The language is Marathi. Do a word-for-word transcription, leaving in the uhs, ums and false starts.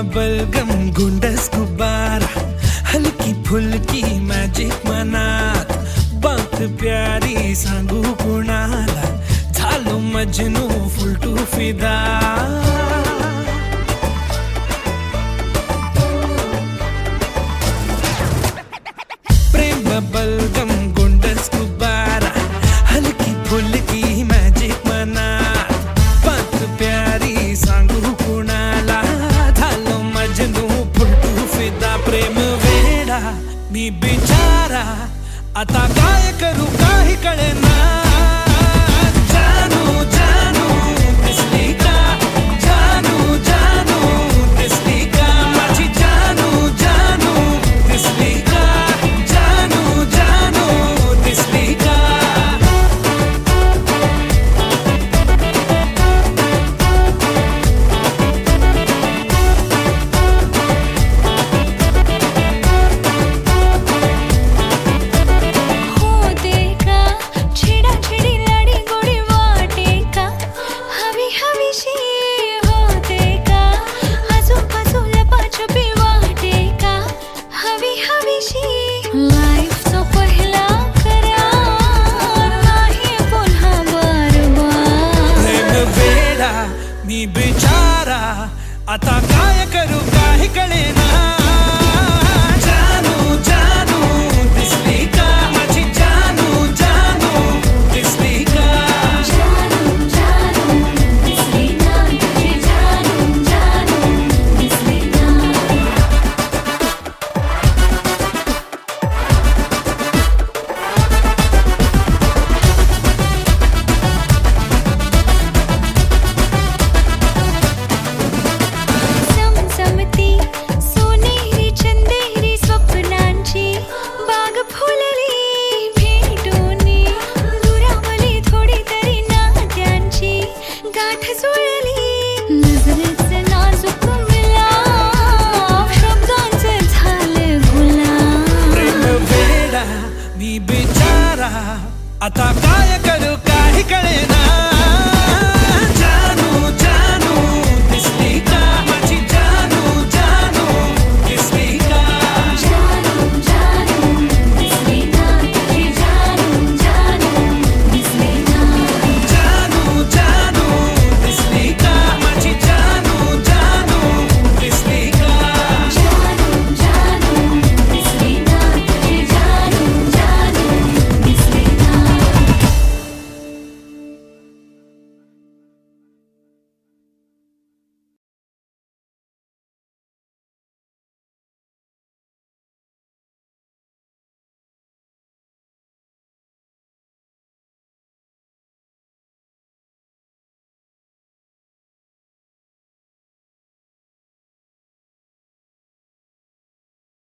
बबलगम गुंडस गुब्बारा हलकी फुलकी मॅजिक मनात बात प्यारी सांगू कुणाला झालो मजनू फुलटू फिदा प्रेम बबलगम गुंडस गुब्बारा हलकी फुलकी मॅजिक मनात बात प्यारी सांगू कुणाला झालो मजनू फुलटू फिदा प्रेम वेडा मी बिचारा आता काय करू काही कळेना जानू जानू दिसली का जानू जानू दिसली का माझी जानू जानू दिसली का जानू जानू दिसली का मी बिचारा आता काय करू काही कळेना जानू जानू दिसली का माझी जानू जानू दिसली का जानू जानू दिसली ना तुझी जानू जानू दिसली ना मी बिचारा आता काय